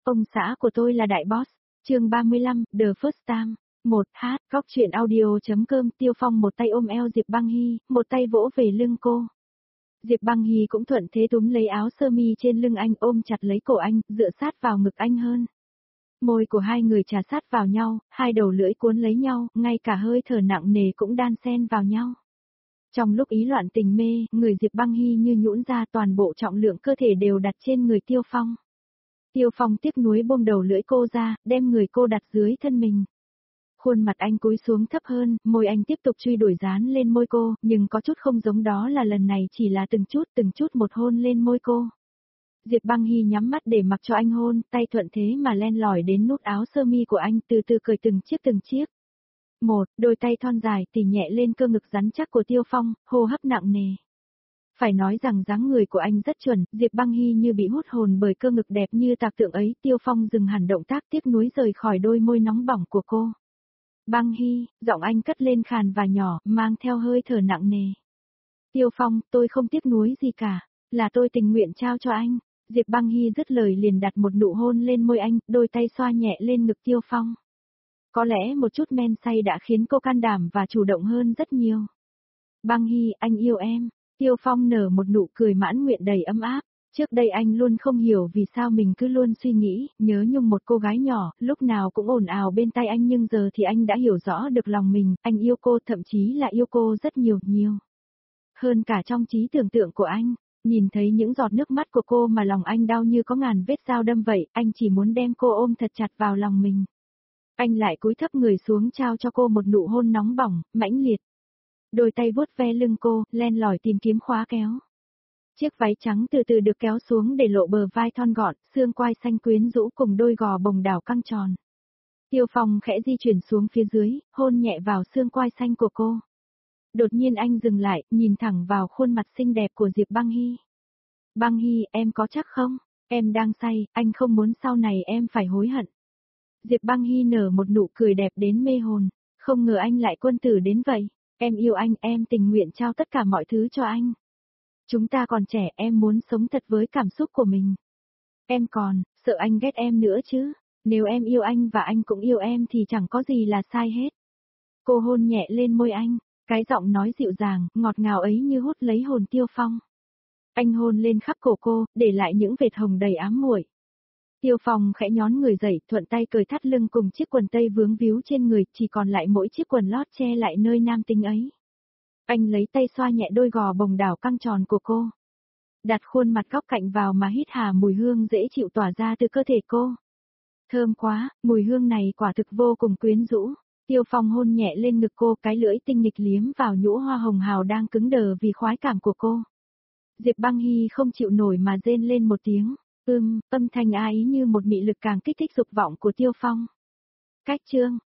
Ông xã của tôi là đại boss. Chương 35, The First Time. 1h, góc truyện audio.com. Tiêu Phong một tay ôm eo Diệp Băng Hy, một tay vỗ về lưng cô. Diệp Băng Hy cũng thuận thế túm lấy áo sơ mi trên lưng anh, ôm chặt lấy cổ anh, dựa sát vào ngực anh hơn. Môi của hai người trà sát vào nhau, hai đầu lưỡi cuốn lấy nhau, ngay cả hơi thở nặng nề cũng đan xen vào nhau. Trong lúc ý loạn tình mê, người Diệp Băng Hy như nhũn ra, toàn bộ trọng lượng cơ thể đều đặt trên người Tiêu Phong. Tiêu Phong tiếc nuối buông đầu lưỡi cô ra, đem người cô đặt dưới thân mình. Khuôn mặt anh cúi xuống thấp hơn, môi anh tiếp tục truy đuổi dán lên môi cô, nhưng có chút không giống, đó là lần này chỉ là từng chút một hôn lên môi cô. Diệp Băng Hy nhắm mắt để mặc cho anh hôn, tay thuận thế mà len lỏi đến nút áo sơ mi của anh, từ từ cởi từng chiếc. Đôi tay thon dài tỉ nhẹ lên cơ ngực rắn chắc của Tiêu Phong, hô hấp nặng nề. Phải nói rằng dáng người của anh rất chuẩn, Diệp Băng Hy như bị hút hồn bởi cơ ngực đẹp như tạc tượng ấy. Tiêu Phong dừng hẳn động tác, tiếc nuối rời khỏi đôi môi nóng bỏng của cô. Băng Hy, giọng anh cất lên khàn và nhỏ, mang theo hơi thở nặng nề. Tiêu Phong, tôi không tiếc nuối gì cả, là tôi tình nguyện trao cho anh. Diệp Băng Hy dứt lời liền đặt một nụ hôn lên môi anh, đôi tay xoa nhẹ lên ngực Tiêu Phong. Có lẽ một chút men say đã khiến cô can đảm và chủ động hơn rất nhiều. Băng Hy, anh yêu em. Tiêu Phong nở một nụ cười mãn nguyện đầy ấm áp. Trước đây anh luôn không hiểu vì sao mình cứ luôn suy nghĩ, nhớ nhung một cô gái nhỏ, lúc nào cũng ồn ào bên tai anh, nhưng giờ thì anh đã hiểu rõ được lòng mình, anh yêu cô, thậm chí là yêu cô rất nhiều. Hơn cả trong trí tưởng tượng của anh, nhìn thấy những giọt nước mắt của cô mà lòng anh đau như có ngàn vết dao đâm vậy, anh chỉ muốn đem cô ôm thật chặt vào lòng mình. Anh lại cúi thấp người xuống trao cho cô một nụ hôn nóng bỏng, mãnh liệt. Đôi tay vuốt ve lưng cô, len lỏi tìm kiếm khóa kéo. Chiếc váy trắng từ từ được kéo xuống để lộ bờ vai thon gọn, xương quai xanh quyến rũ cùng đôi gò bồng đảo căng tròn. Tiêu Phong khẽ di chuyển xuống phía dưới, hôn nhẹ vào xương quai xanh của cô. Đột nhiên anh dừng lại, nhìn thẳng vào khuôn mặt xinh đẹp của Diệp Băng Hy. Băng Hy, em có chắc không? Em đang say, anh không muốn sau này em phải hối hận. Diệp Băng Hy nở một nụ cười đẹp đến mê hồn, không ngờ anh lại quân tử đến vậy. Em yêu anh, em tình nguyện trao tất cả mọi thứ cho anh. Chúng ta còn trẻ, em muốn sống thật với cảm xúc của mình. Em còn, sợ anh ghét em nữa chứ. Nếu em yêu anh và anh cũng yêu em thì chẳng có gì là sai hết. Cô hôn nhẹ lên môi anh, cái giọng nói dịu dàng, ngọt ngào ấy như hút lấy hồn Tiêu Phong. Anh hôn lên khắp cổ cô, để lại những vệt hồng đầy ám muội. Tiêu Phong khẽ nhón người dậy, thuận tay cởi thắt lưng cùng chiếc quần tây vướng víu trên người, chỉ còn lại mỗi chiếc quần lót che lại nơi nam tính ấy. Anh lấy tay xoa nhẹ đôi gò bồng đảo căng tròn của cô. Đặt khuôn mặt góc cạnh vào mà hít hà mùi hương dễ chịu tỏa ra từ cơ thể cô. Thơm quá, mùi hương này quả thực vô cùng quyến rũ. Tiêu Phong hôn nhẹ lên ngực cô, cái lưỡi tinh nghịch liếm vào nhũ hoa hồng hào đang cứng đờ vì khoái cảm của cô. Diệp Băng Hy không chịu nổi mà rên lên một tiếng. Âm thanh á ý như một mị lực càng kích thích dục vọng của Tiêu Phong. Cách chương